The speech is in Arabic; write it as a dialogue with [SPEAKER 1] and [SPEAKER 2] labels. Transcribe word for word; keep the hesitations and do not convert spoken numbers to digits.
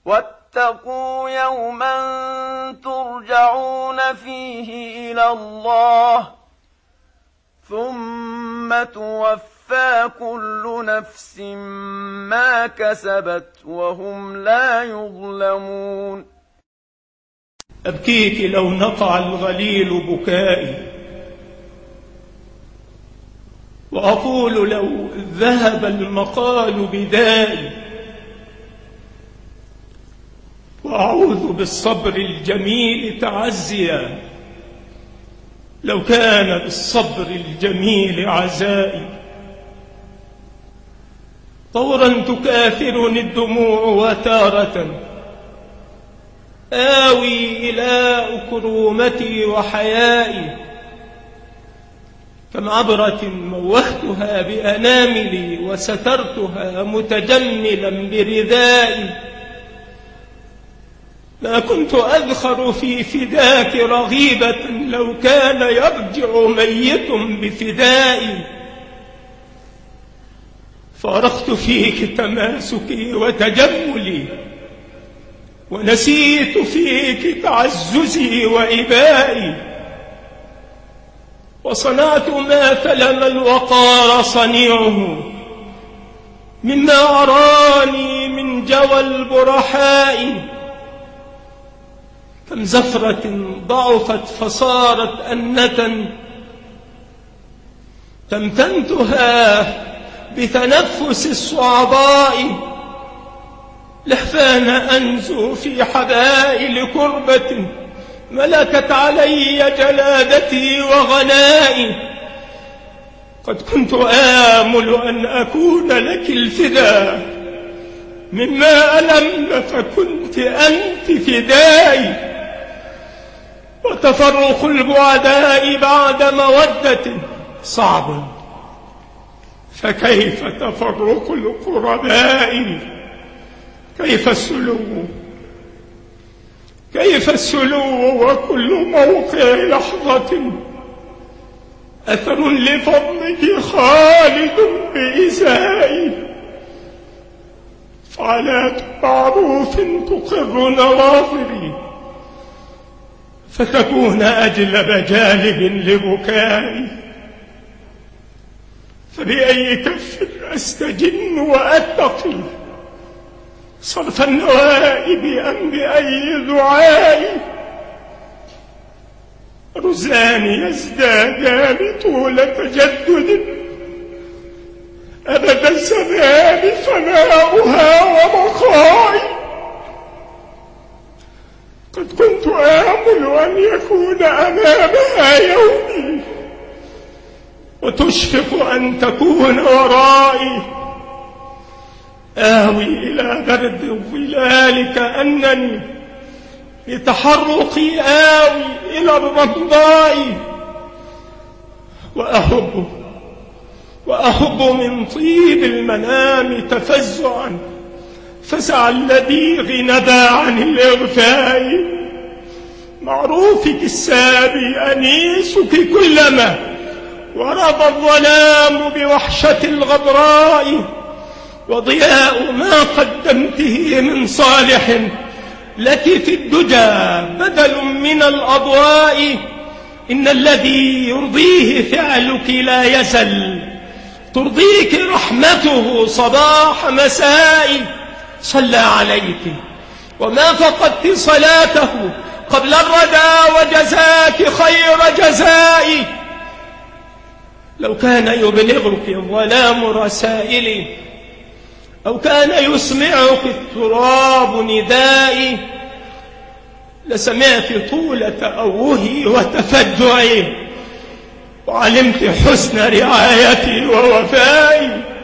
[SPEAKER 1] واتقوا يوما ترجعون فيه إلى الله ثم توفى كل نفس ما كسبت وهم لا يظلمون.
[SPEAKER 2] أبكيك لو نقع الغليل بكائي، وأقول لو ذهب المقال بدائي، وأعوذ بالصبر الجميل تعزيا لو كان بالصبر الجميل عزائي. طورا تكاثرني الدموع وتارة آوي إلى أكرومتي وحيائي، كم عبرة موهتها بأناملي وسترتها متجملا بردائي. ما كنت أذخر في فداك رغيبة لو كان يرجع ميت بفدائي. فارقت فيك تماسكي وتجملي، ونسيت فيك تعززي وإبائي. وصنعت ما فلم الوقار صنيعه مما أراني من جوى البرحاء. كم زفرة ضعفت فصارت أنة تمتنتها بتنفس الصعباء. لحفان أنزو في حبائل كربة ملكت علي جلادتي وغنائي. قد كنت آمل أن أكون لك الفداء مما ألم، فكنت أنت فدائي. وتفرق البعداء بعد مودة صعب، فكيف تفرق القرباء؟ كيف السلو كيف السلو وكل موقع لحظة أثر لفضلك خالد بإزائي. فعلات معروف تقر نواظري فتكون أجلب جالب لبكائي. فبأي كف أستجن وأتقي صرف النوائب أم بأي دعائي؟ رزان يزدادان طول تجدد أبد الزمان فناؤها وبقائي. قد كنت آمل أن يكون أمامها يومي، وتشفق أن تكون ورائي. آوي إلى برد الظلال كأنني لتحرقي آوي إلى الرمضاء. وأحب وأحب من طيب المنام تفزعا فزع اللبيغ نبى عن الإغفاء. معروفك السابي أنيسك كلما ورد الظلام بوحشة الغبراء. وضياء ما قدمته من صالح لك في الدجى بدل من الأضواء. إن الذي يرضيه فعلك لا يزل ترضيك رحمته صباح مساء. صلى عليك وما فقدت صلاته قبل الردى وجزاك خير جزائي. لو كان يبلغك الظلام رسائلي أو كان يسمعك التراب ندائي لسمعت طول تأوهي وتفجعي وعلمت حسن رعايتي ووفائي.